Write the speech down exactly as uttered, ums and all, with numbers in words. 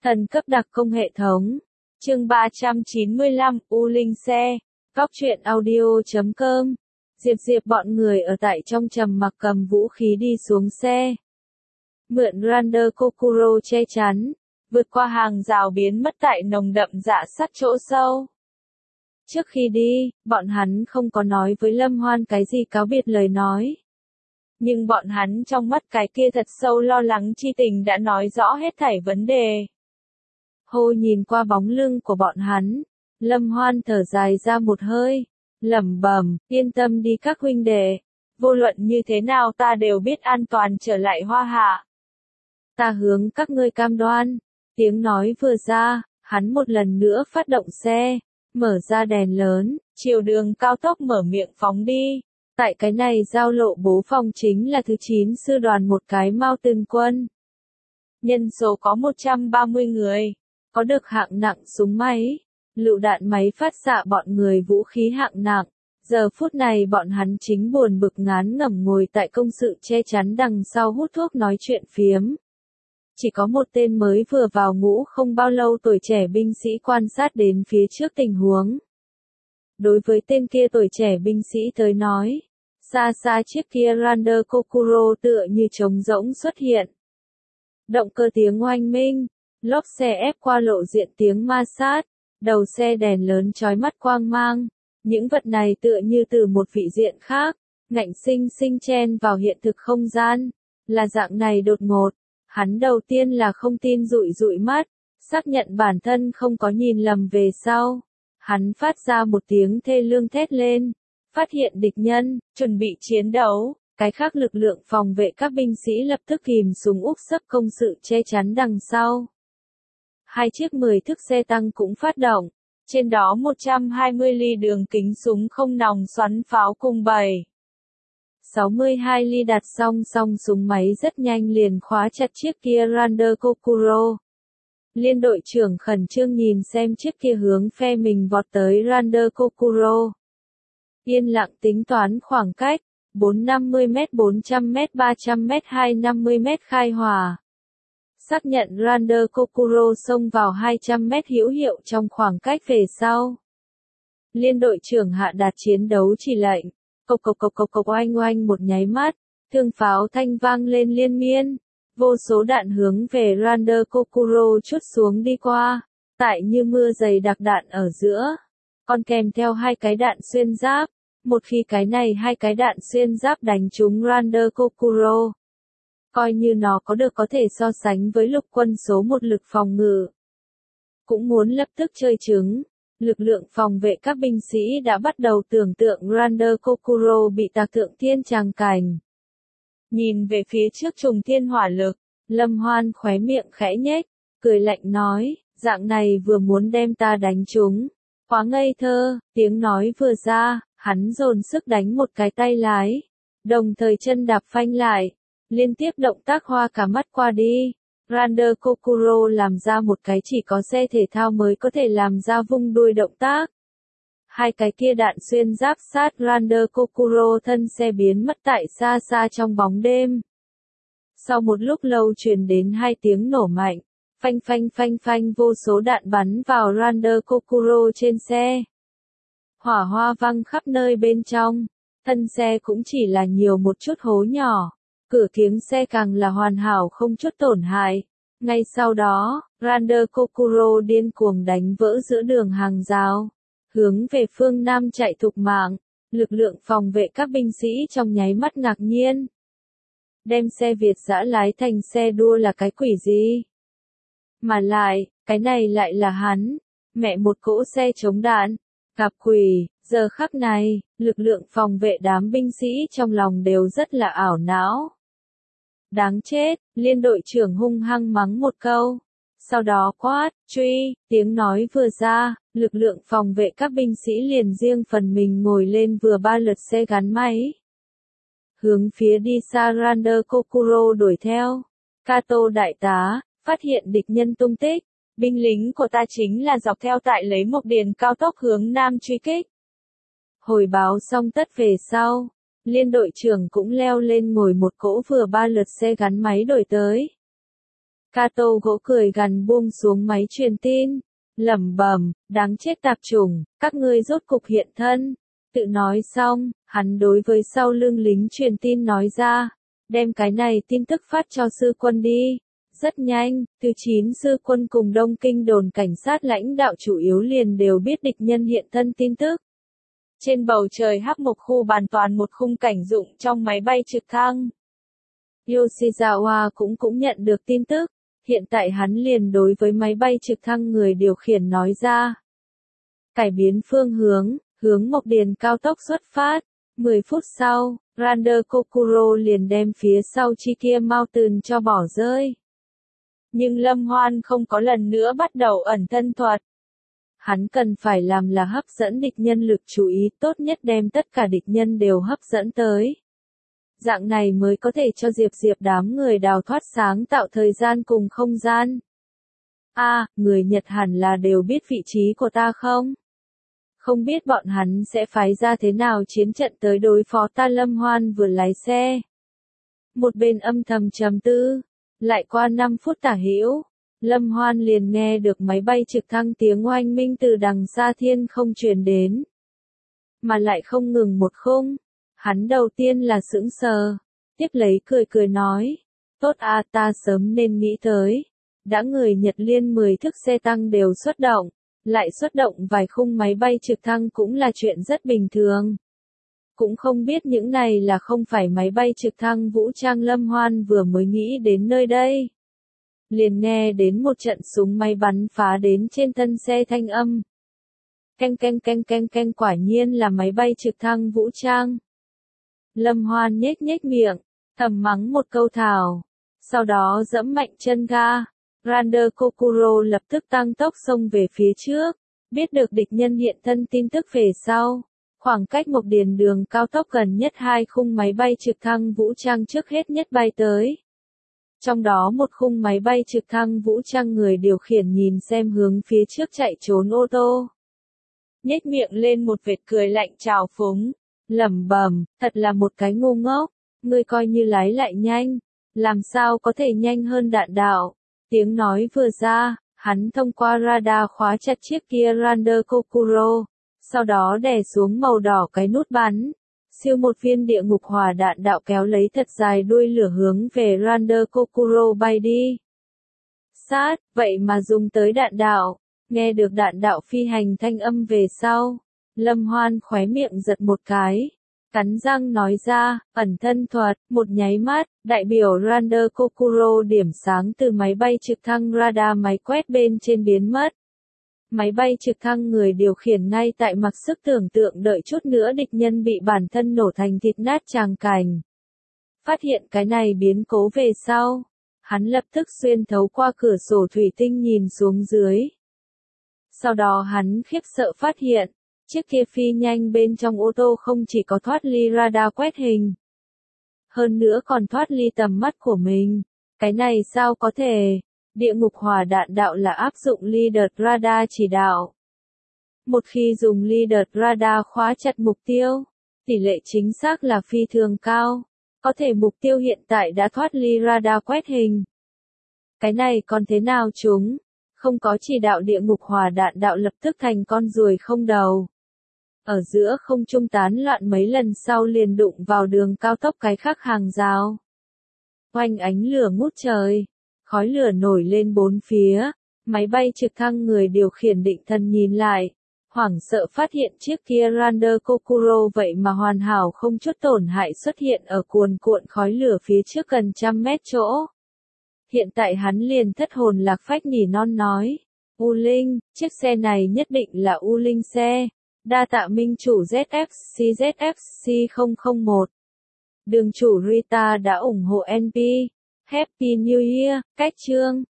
Thần cấp đặc công hệ thống. Chương ba trăm chín mươi lăm, U Linh xe. Góc truyện audio chấm com. Diệp Diệp bọn người ở tại trong trầm mặc cầm vũ khí đi xuống xe. Mượn Rander Kokuro che chắn, vượt qua hàng rào biến mất tại nồng đậm dạ sắt chỗ sâu. Trước khi đi, bọn hắn không có nói với Lâm Hoan cái gì cáo biệt lời nói. Nhưng bọn hắn trong mắt cái kia thật sâu lo lắng chi tình đã nói rõ hết thảy vấn đề. Hô nhìn qua bóng lưng của bọn hắn, Lâm Hoan thở dài ra một hơi, lẩm bẩm, yên tâm đi các huynh đệ, vô luận như thế nào ta đều biết an toàn trở lại Hoa Hạ. Ta hướng các ngươi cam đoan. Tiếng nói vừa ra, hắn một lần nữa phát động xe, mở ra đèn lớn, chiều đường cao tốc mở miệng phóng đi. Tại cái này giao lộ bố phòng chính là thứ chín sư đoàn một cái Mao Từng quân. Nhân số có một trăm ba mươi người, có được hạng nặng súng máy, lựu đạn máy phát xạ bọn người vũ khí hạng nặng. Giờ phút này bọn hắn chính buồn bực ngán ngẩm ngồi tại công sự che chắn đằng sau hút thuốc nói chuyện phiếm. Chỉ có một tên mới vừa vào ngũ không bao lâu tuổi trẻ binh sĩ quan sát đến phía trước tình huống. Đối với tên kia tuổi trẻ binh sĩ tới nói, xa xa chiếc kia Rander Kokuro tựa như trống rỗng xuất hiện. Động cơ tiếng oanh minh, lốp xe ép qua lộ diện tiếng ma sát, đầu xe đèn lớn chói mắt quang mang. Những vật này tựa như từ một vị diện khác, ngạnh sinh sinh chen vào hiện thực không gian. Là dạng này đột ngột, hắn đầu tiên là không tin dụi dụi mắt, xác nhận bản thân không có nhìn lầm về sau. Hắn phát ra một tiếng thê lương thét lên, phát hiện địch nhân, chuẩn bị chiến đấu. Cái khác lực lượng phòng vệ các binh sĩ lập tức kìm súng úp sấp công sự che chắn đằng sau. Hai chiếc mười thước xe tăng cũng phát động, trên đó một trăm hai mươi ly đường kính súng không nòng xoắn pháo cùng bảy sáu mươi hai ly đặt song song súng máy rất nhanh liền khóa chặt chiếc kia Rander Kokuro. Liên đội trưởng khẩn trương nhìn xem chiếc kia hướng phe mình vọt tới Rander Kokuro. Yên lặng tính toán khoảng cách, bốn trăm năm mươi mét, bốn trăm mét, ba trăm mét, hai trăm năm mươi mét khai hỏa. Xác nhận Rander Kokuro xông vào hai trăm mét hữu hiệu trong khoảng cách về sau. Liên đội trưởng hạ đạt chiến đấu chỉ lệnh, cộc cộc cộc cộc cộc oanh oanh một nháy mắt, thương pháo thanh vang lên liên miên, vô số đạn hướng về Rander Kokuro trút xuống đi qua, tại như mưa dày đặc đạn ở giữa, còn kèm theo hai cái đạn xuyên giáp, một khi cái này hai cái đạn xuyên giáp đánh trúng Rander Kokuro, coi như nó có được có thể so sánh với lục quân số một lực phòng ngự. Cũng muốn lập tức chơi trứng, lực lượng phòng vệ các binh sĩ đã bắt đầu tưởng tượng Rander Kokuro bị tạc thượng thiên tràng cảnh. Nhìn về phía trước trùng thiên hỏa lực, Lâm Hoan khóe miệng khẽ nhếch, cười lạnh nói, dạng này vừa muốn đem ta đánh trúng. Quá ngây thơ, tiếng nói vừa ra, hắn dồn sức đánh một cái tay lái, đồng thời chân đạp phanh lại. Liên tiếp động tác hoa cả mắt qua đi, Rander Kokuro làm ra một cái chỉ có xe thể thao mới có thể làm ra vung đuôi động tác. Hai cái kia đạn xuyên giáp sát Rander Kokuro thân xe biến mất tại xa xa trong bóng đêm. Sau một lúc lâu truyền đến hai tiếng nổ mạnh, phanh phanh phanh phanh vô số đạn bắn vào Rander Kokuro trên xe. Hỏa hoa văng khắp nơi bên trong, thân xe cũng chỉ là nhiều một chút hố nhỏ. Cửa kiếng xe càng là hoàn hảo không chút tổn hại. Ngay sau đó, Rander Kokuro điên cuồng đánh vỡ giữa đường hàng rào, hướng về phương Nam chạy thục mạng. Lực lượng phòng vệ các binh sĩ trong nháy mắt ngạc nhiên. Đem xe Việt dã lái thành xe đua là cái quỷ gì? Mà lại, cái này lại là hắn, mẹ một cỗ xe chống đạn. Gặp quỷ, giờ khắc này, lực lượng phòng vệ đám binh sĩ trong lòng đều rất là ảo não. Đáng chết, liên đội trưởng hung hăng mắng một câu. Sau đó quát, truy, tiếng nói vừa ra, lực lượng phòng vệ các binh sĩ liền riêng phần mình ngồi lên vừa ba lượt xe gắn máy. Hướng phía đi xa Rander Kokuro đuổi theo. Kato đại tá, phát hiện địch nhân tung tích. Binh lính của ta chính là dọc theo tại lấy Mộc Điền cao tốc hướng Nam truy kích. Hồi báo xong tất về sau. Liên đội trưởng cũng leo lên ngồi một cỗ vừa ba lượt xe gắn máy đổi tới. Cato gỗ cười gằn buông xuống máy truyền tin, lẩm bẩm, đáng chết tạp chủng, các ngươi rốt cục hiện thân. Tự nói xong, hắn đối với sau lưng lính truyền tin nói ra, đem cái này tin tức phát cho sư quân đi. Rất nhanh, từ chín sư quân cùng Đông Kinh đồn cảnh sát lãnh đạo chủ yếu liền đều biết địch nhân hiện thân tin tức. Trên bầu trời hắc một khu bàn toàn một khung cảnh dụng trong máy bay trực thăng. Yoshizawa cũng cũng nhận được tin tức, hiện tại hắn liền đối với máy bay trực thăng người điều khiển nói ra. Cải biến phương hướng, hướng Mộc Điền cao tốc xuất phát. mười phút sau, Randa Kokuro liền đem phía sau Chikia Mountain cho bỏ rơi. Nhưng Lâm Hoan không có lần nữa bắt đầu ẩn thân thuật. Hắn cần phải làm là hấp dẫn địch nhân lực chú ý, tốt nhất đem tất cả địch nhân đều hấp dẫn tới. Dạng này mới có thể cho Diệp Diệp đám người đào thoát sáng tạo thời gian cùng không gian. A, à, người Nhật hẳn là đều biết vị trí của ta không? Không biết bọn hắn sẽ phái ra thế nào chiến trận tới đối phó ta. Lâm Hoan vừa lái xe. Một bên âm thầm trầm tư, lại qua năm phút tả hữu, Lâm Hoan liền nghe được máy bay trực thăng tiếng oanh minh từ đằng xa thiên không truyền đến. Mà lại không ngừng một khung. Hắn đầu tiên là sững sờ, tiếp lấy cười cười nói, tốt à, ta sớm nên nghĩ tới. Đã người Nhật liên mười thức xe tăng đều xuất động, lại xuất động vài khung máy bay trực thăng cũng là chuyện rất bình thường. Cũng không biết những này là không phải máy bay trực thăng vũ trang. Lâm Hoan vừa mới nghĩ đến nơi đây. Liền nghe đến một trận súng máy bắn phá đến trên thân xe thanh âm. Canh canh canh canh canh, quả nhiên là máy bay trực thăng vũ trang. Lâm Hoan nhếch nhếch miệng, thầm mắng một câu thảo. Sau đó giẫm mạnh chân ga. Randa Kokuro lập tức tăng tốc xông về phía trước. Biết được địch nhân hiện thân tin tức về sau. Khoảng cách Mộc Điền đường cao tốc gần nhất hai khung máy bay trực thăng vũ trang trước hết nhất bay tới. Trong đó một khung máy bay trực thăng vũ trang người điều khiển nhìn xem hướng phía trước chạy trốn ô tô. Nhếch miệng lên một vệt cười lạnh trào phúng, lẩm bẩm, thật là một cái ngu ngốc, ngươi coi như lái lại nhanh, làm sao có thể nhanh hơn đạn đạo. Tiếng nói vừa ra, hắn thông qua radar khóa chặt chiếc kia Randa Kokuro, sau đó đè xuống màu đỏ cái nút bắn. Siêu một viên địa ngục hỏa đạn đạo kéo lấy thật dài đuôi lửa hướng về Randa Kokuro bay đi. Sát, vậy mà dùng tới đạn đạo. Nghe được đạn đạo phi hành thanh âm về sau, Lâm Hoan khóe miệng giật một cái, cắn răng nói ra, ẩn thân thuật. Một nháy mắt, đại biểu Randa Kokuro điểm sáng từ máy bay trực thăng radar máy quét bên trên biến mất. Máy bay trực thăng người điều khiển ngay tại mặc sức tưởng tượng đợi chút nữa địch nhân bị bản thân nổ thành thịt nát tràng cảnh. Phát hiện cái này biến cố về sau, hắn lập tức xuyên thấu qua cửa sổ thủy tinh nhìn xuống dưới. Sau đó hắn khiếp sợ phát hiện, chiếc kia phi nhanh bên trong ô tô không chỉ có thoát ly radar quét hình, hơn nữa còn thoát ly tầm mắt của mình. Cái này sao có thể? Địa ngục hỏa đạn đạo là áp dụng leader radar chỉ đạo. Một khi dùng leader radar khóa chặt mục tiêu, tỷ lệ chính xác là phi thường cao. Có thể mục tiêu hiện tại đã thoát ly radar quét hình. Cái này còn thế nào chúng? Không có chỉ đạo địa ngục hỏa đạn đạo lập tức thành con ruồi không đầu. Ở giữa không trung tán loạn mấy lần sau liền đụng vào đường cao tốc cái khác hàng rào. Oanh ánh lửa ngút trời. Khói lửa nổi lên bốn phía, máy bay trực thăng người điều khiển định thần nhìn lại, hoảng sợ phát hiện chiếc kia Randa Kokuro vậy mà hoàn hảo không chút tổn hại xuất hiện ở cuồn cuộn khói lửa phía trước gần trăm mét chỗ. Hiện tại hắn liền thất hồn lạc phách nỉ non nói, U Linh, chiếc xe này nhất định là U Linh xe, đa tạ minh chủ Z F C Z F C không không một. Đường chủ Rita đã ủng hộ en pê. Happy New Year, cách chương.